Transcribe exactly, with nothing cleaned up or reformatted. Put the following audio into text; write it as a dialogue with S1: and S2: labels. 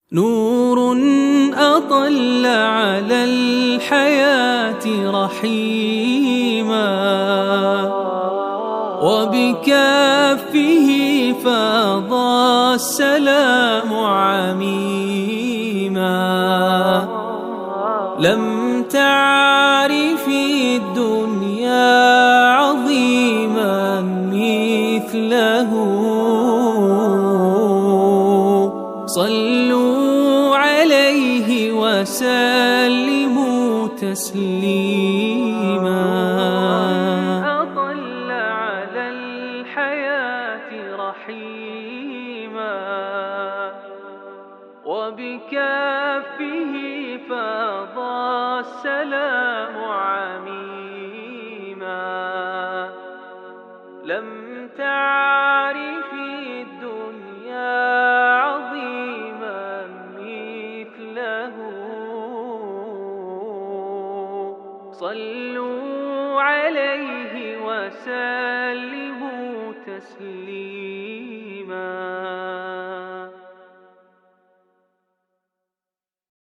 S1: نور أطل على الحياة رحيما، وبكافه فاض السلام عميما. لم تعرفي الدنيا عظيما مثله، صلوا عليه وسلموا تسليما. أطل على الحياة رحيما، وبكافه فاض السلام عميما. لم تعرفي الدنيا عظيما مثله، صلوا عليه وسلموا تسليما.